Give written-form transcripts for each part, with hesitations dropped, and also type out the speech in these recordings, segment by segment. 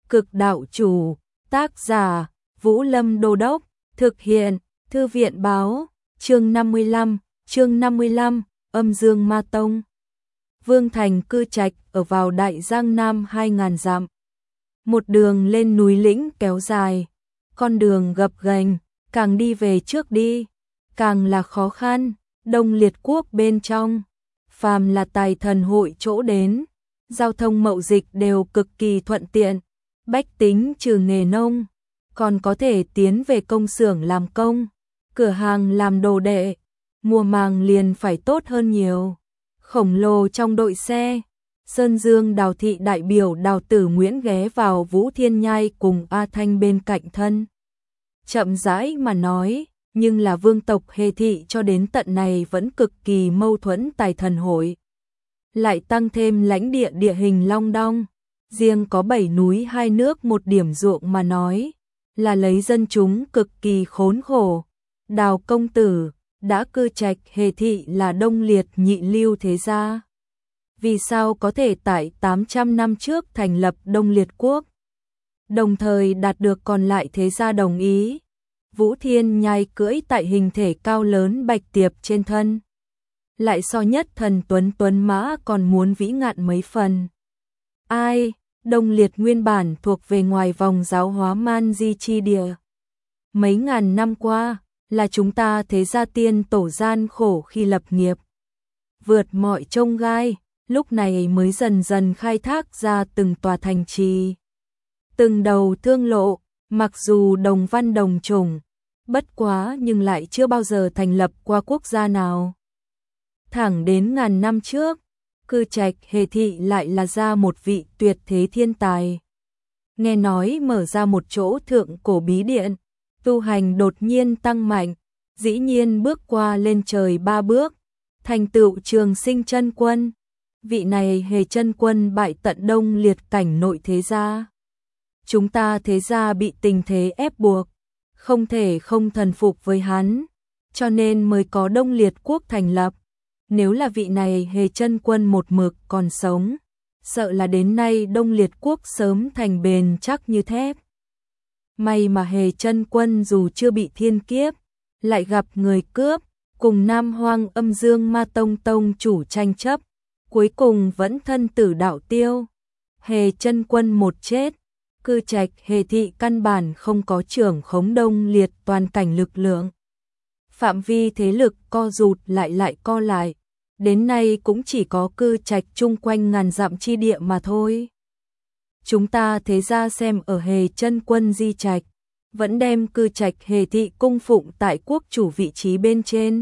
Cực đạo chủ, tác giả, Vũ Lâm Đô Đốc, thực hiện, Thư viện báo, chương 55, Âm Dương Ma Tông. Vương Thành cư trạch ở vào Đại Giang Nam 2000 dặm. Một đường lên núi lĩnh kéo dài, con đường gập ghềnh, càng đi về trước đi, càng là khó khăn. Đông Liệt quốc bên trong, phàm là tài thần hội chỗ đến, giao thông mậu dịch đều cực kỳ thuận tiện. Bách tính trừ nghề nông, còn có thể tiến về công xưởng làm công, cửa hàng làm đồ đệ, mùa màng liền phải tốt hơn nhiều. Khổng lồ trong đội xe, Sơn Dương Đào thị đại biểu Đào Tử Nguyễn ghé vào Vũ Thiên Nhai cùng A Thanh bên cạnh thân. Chậm rãi mà nói, nhưng là vương tộc Hề thị cho đến tận này vẫn cực kỳ mâu thuẫn tài thần hội. Lại tăng thêm lãnh địa địa hình long đong, riêng có 7 núi 2 nước một điểm ruộng mà nói, là lấy dân chúng cực kỳ khốn khổ. Đào công tử đã cư trạch Hề thị là Đông Liệt nhị lưu thế gia. Vì sao có thể tại 800 năm trước thành lập Đông Liệt quốc, đồng thời đạt được còn lại thế gia đồng ý? Vũ Thiên Nhai cưỡi tại hình thể cao lớn bạch tiệp trên thân, lại so nhất thần tuấn mã còn muốn vĩ ngạn mấy phần. Ai, Đông Liệt nguyên bản thuộc về ngoài vòng giáo hóa man di chi địa. Mấy ngàn năm qua, là chúng ta thế gia tiên tổ gian khổ khi lập nghiệp, vượt mọi chông gai, lúc này mới dần dần khai thác ra từng tòa thành trì, từng đầu thương lộ, mặc dù đồng văn đồng chủng, bất quá nhưng lại chưa bao giờ thành lập qua quốc gia nào. Thẳng đến ngàn năm trước, cư trạch Hề thị lại là ra một vị tuyệt thế thiên tài. Nghe nói mở ra một chỗ thượng cổ bí điện, tu hành đột nhiên tăng mạnh, dĩ nhiên bước qua lên trời 3 bước, thành tựu Trường Sinh chân quân. Vị này Hề chân quân bại tận Đông Liệt cảnh nội thế gia. Chúng ta thế gia bị tình thế ép buộc, không thể không thần phục với hắn, cho nên mới có Đông Liệt quốc thành lập. Nếu là vị này Hề chân quân một mực còn sống, sợ là đến nay Đông Liệt quốc sớm thành bền chắc như thép. May mà Hề chân quân dù chưa bị thiên kiếp, lại gặp người cướp, cùng Nam Hoang Âm Dương Ma Tông tông chủ tranh chấp, cuối cùng vẫn thân tử đạo tiêu. Hề chân quân một chết, cư trạch Hề thị căn bản không có trưởng khống Đông Liệt toàn cảnh lực lượng. Phạm vi thế lực co rụt lại co lại, đến nay cũng chỉ có cư trạch chung quanh ngàn dặm chi địa mà thôi. Chúng ta thế ra xem ở Hề chân quân di trạch, vẫn đem cư trạch Hề thị cung phụng tại quốc chủ vị trí bên trên.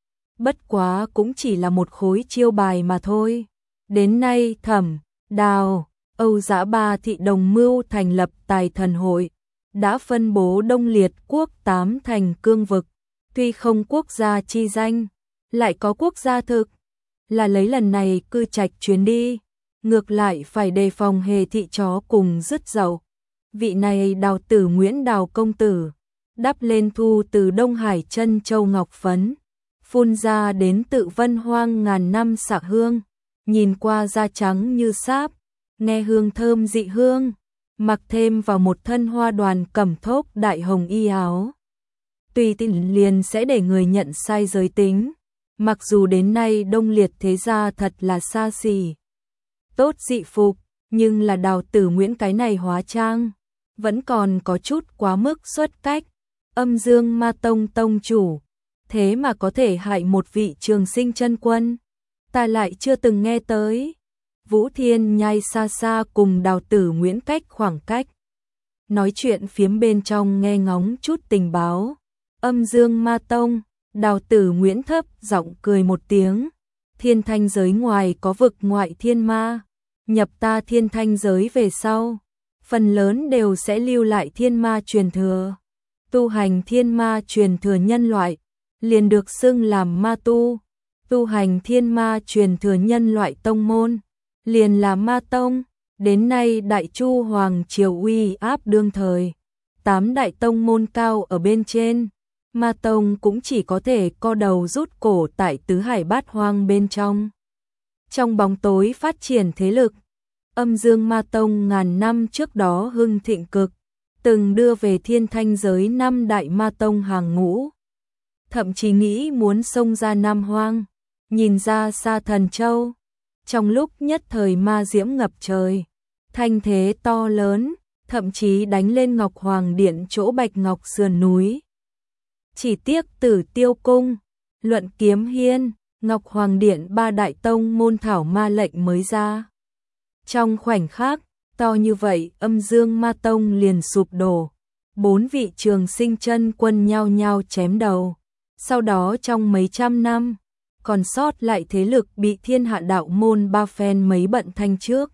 Bất quá cũng chỉ là một khối chiêu bài mà thôi. Đến nay Thẩm, Đào, Âu Dã ba thị đồng mưu thành lập tài thần hội, đã phân bố Đông Liệt quốc 8 thành cương vực, tuy không quốc gia chi danh, lại có quốc gia thực, là lấy lần này cư trạch chuyến đi, ngược lại phải đề phòng Hề thị chó cùng rứt dậu. Vị này Đào Tử Nguyễn Đào công tử, đắp lên thu từ Đông Hải chân châu ngọc phấn, phun ra đến tự Vân Hoang ngàn năm xạ hương, nhìn qua da trắng như sáp, nghe hương thơm dị hương, mặc thêm vào một thân hoa đoàn cẩm thốc đại hồng y áo. Tùy tiện liền sẽ để người nhận sai giới tính, mặc dù đến nay Đông Liệt thế gia thật là xa xỉ, tốt dị phục, nhưng là Đào Tử Nguyễn cái này hóa trang, vẫn còn có chút quá mức xuất cách. Âm Dương Ma Tông tông chủ, thế mà có thể hại một vị Trường Sinh chân quân, ta lại chưa từng nghe tới. Vũ Thiên Nhai xa xa cùng Đào Tử Nguyễn cách khoảng cách, nói chuyện phiếm bên trong nghe ngóng chút tình báo. Âm Dương Ma Tông, Đào Tử Nguyễn thấp giọng cười một tiếng, thiên thanh giới ngoài có vực ngoại thiên ma, nhập ta thiên thanh giới về sau, phần lớn đều sẽ lưu lại thiên ma truyền thừa. Tu hành thiên ma truyền thừa nhân loại, liền được xưng làm ma tu. Tu hành thiên ma truyền thừa nhân loại tông môn, liền là ma tông. Đến nay Đại Chu Hoàng triều uy áp đương thời, 8 đại tông môn cao ở bên trên, ma tông cũng chỉ có thể co đầu rút cổ tại tứ hải bát hoang bên trong. Trong bóng tối phát triển thế lực, Âm Dương Ma Tông ngàn năm trước đó hưng thịnh cực, từng đưa về Thiên Thanh giới 5 đại ma tông hàng ngũ. Thậm chí nghĩ muốn xông ra Nam Hoang, nhìn ra xa Thần Châu. Trong lúc nhất thời ma diễm ngập trời, thanh thế to lớn, thậm chí đánh lên Ngọc Hoàng Điện chỗ Bạch Ngọc sườn núi. Chỉ tiếc Tử Tiêu Cung, Luận Kiếm Hiên, Ngọc Hoàng Điện ba đại tông môn thảo ma lệnh mới ra. Trong khoảnh khắc, to như vậy Âm Dương Ma Tông liền sụp đổ. 4 vị Trường Sinh chân quân nhao nhao chém đầu. Sau đó trong mấy trăm năm, còn sót lại thế lực bị Thiên Hạ đạo môn ba phen mấy bận thanh trước.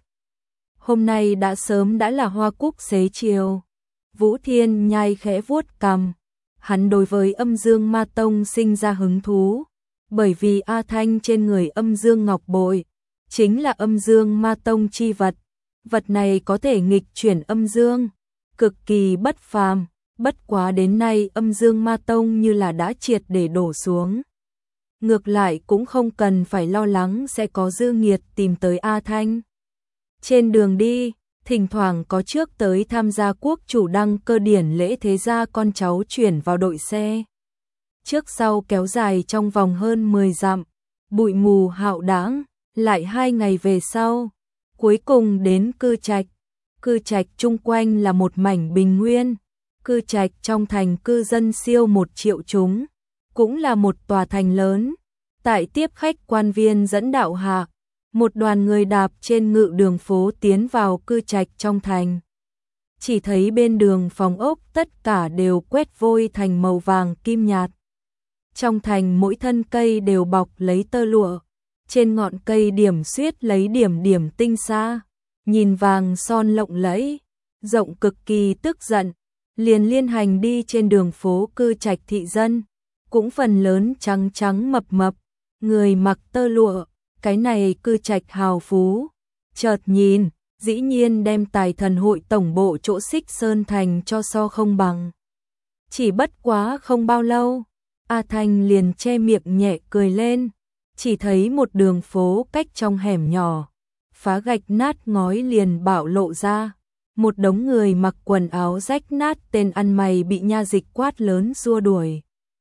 Hôm nay đã sớm đã là hoa cúc xế chiều. Vũ Thiên Nhai khẽ vuốt cằm. Hắn đối với Âm Dương Ma Tông sinh ra hứng thú, bởi vì A Thanh trên người Âm Dương Ngọc Bội chính là Âm Dương Ma Tông chi vật. Vật này có thể nghịch chuyển âm dương, cực kỳ bất phàm, bất quá đến nay Âm Dương Ma Tông như là đã triệt để đổ xuống. Ngược lại cũng không cần phải lo lắng sẽ có dư nghiệt tìm tới A Thanh. Trên đường đi, thỉnh thoảng có trước tới tham gia quốc chủ đăng cơ điển lễ thế gia con cháu chuyển vào đội xe. Trước sau kéo dài trong vòng hơn 10 dặm, bụi mù hạo đãng, lại 2 ngày về sau, cuối cùng đến Cư Trạch. Cư Trạch chung quanh là một mảnh bình nguyên, Cư Trạch trong thành cư dân siêu 1 triệu chúng, cũng là một tòa thành lớn. Tại tiếp khách quan viên dẫn đạo hạ, một đoàn người đạp trên ngự đường phố tiến vào Cư Trạch trong thành. Chỉ thấy bên đường phòng ốc tất cả đều quét vôi thành màu vàng kim nhạt. Trong thành mỗi thân cây đều bọc lấy tơ lụa, trên ngọn cây điểm xuyết lấy điểm điểm tinh xa, nhìn vàng son lộng lẫy, rộng cực kỳ tức giận, liền liên hành đi trên đường phố Cư Trạch thị dân, cũng phần lớn trắng trắng mập mập, người mặc tơ lụa, cái này Cư Trạch hào phú. Chợt nhìn, dĩ nhiên đem Tài Thần hội tổng bộ chỗ Xích Sơn thành cho so không bằng. Chỉ bất quá không bao lâu, A Thanh liền che miệng nhẹ cười lên, chỉ thấy một đường phố cách trong hẻm nhỏ, phá gạch nát ngói liền bạo lộ ra, một đống người mặc quần áo rách nát tên ăn mày bị nha dịch quát lớn xua đuổi.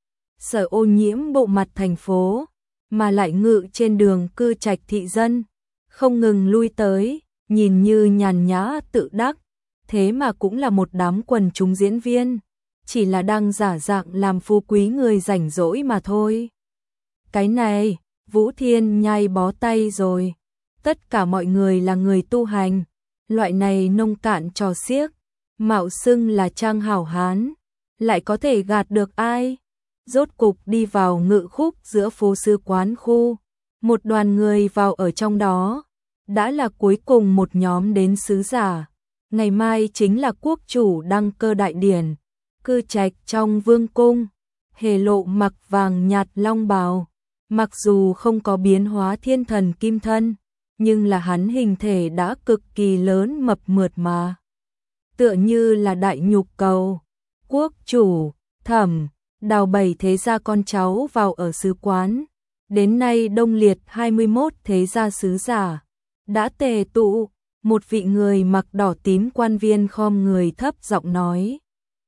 Sợ ô nhiễm bộ mặt thành phố, mà lại ngự trên đường Cư Trạch thị dân, không ngừng lui tới, nhìn như nhàn nhã tự đắc, thế mà cũng là một đám quần chúng diễn viên, chỉ là đang giả dạng làm phú quý người rảnh rỗi mà thôi. Cái này, Vũ Thiên Nhai bó tay rồi, tất cả mọi người là người tu hành, loại này nông cạn trò xiếc, mạo xưng là trang hảo hán, lại có thể gạt được ai? Rốt cục đi vào ngự khúc giữa phố Sư Quán khu, một đoàn người vào ở trong đó, đã là cuối cùng một nhóm đến sứ giả. Ngày mai chính là quốc chủ đăng cơ đại điển, Cư Trạch trong vương cung, Hề Lộ mặc vàng nhạt long bào, mặc dù không có biến hóa thiên thần kim thân, nhưng là hắn hình thể đã cực kỳ lớn mập mượt mà. Tựa như là đại nhục cầu, quốc chủ, Thẩm, Đào 7 thế gia con cháu vào ở sứ quán. Đến nay đông liệt 21 thế gia sứ giả đã tề tụ, một vị người mặc đỏ tím quan viên khom người thấp giọng nói.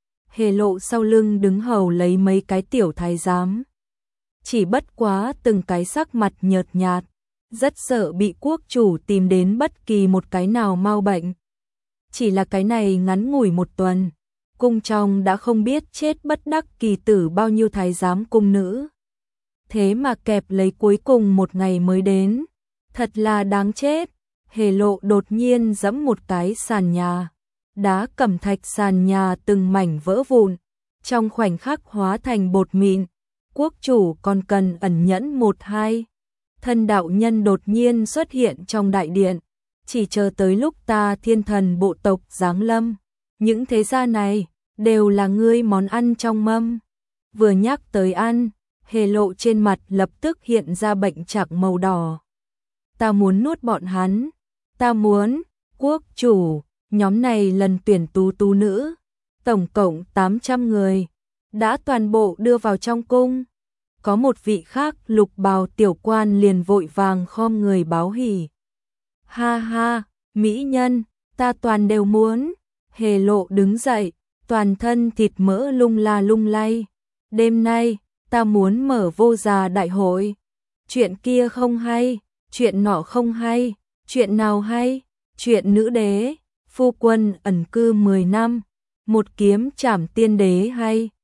Hề Lộ sau lưng đứng hầu lấy mấy cái tiểu thái giám. Chỉ bất quá từng cái sắc mặt nhợt nhạt, rất sợ bị quốc chủ tìm đến bất kỳ một cái nào mau bệnh. Chỉ là cái này ngắn ngủi một tuần, cung trong đã không biết chết bất đắc kỳ tử bao nhiêu thái giám cung nữ. Thế mà kẹp lấy cuối cùng một ngày mới đến, thật là đáng chết. Hề Lộ đột nhiên giẫm một cái sàn nhà, đá cẩm thạch sàn nhà từng mảnh vỡ vụn, trong khoảnh khắc hóa thành bột mịn. Quốc chủ còn cần ẩn nhẫn 1-2. Thân đạo nhân đột nhiên xuất hiện trong đại điện, chỉ chờ tới lúc ta thiên thần bộ tộc giáng lâm. Những thế gia này đều là ngươi món ăn trong mâm. Vừa nhắc tới ăn, Hề Lộ trên mặt lập tức hiện ra bệnh trạng màu đỏ. Ta muốn nuốt bọn hắn, ta muốn. Quốc chủ, nhóm này lần tuyển tú nữ, tổng cộng 800 người, đã toàn bộ đưa vào trong cung. Có một vị khác lục bào tiểu quan liền vội vàng khom người báo hỉ. Ha ha, Mỹ nhân, ta toàn đều muốn. Hề Lộ đứng dậy, toàn thân thịt mỡ lung la lung lay. Đêm nay, ta muốn mở vô già đại hội. Chuyện kia không hay, chuyện nọ không hay, chuyện nào hay? Chuyện nữ đế, phu quân ẩn cư 10 năm, một kiếm trảm tiên đế hay.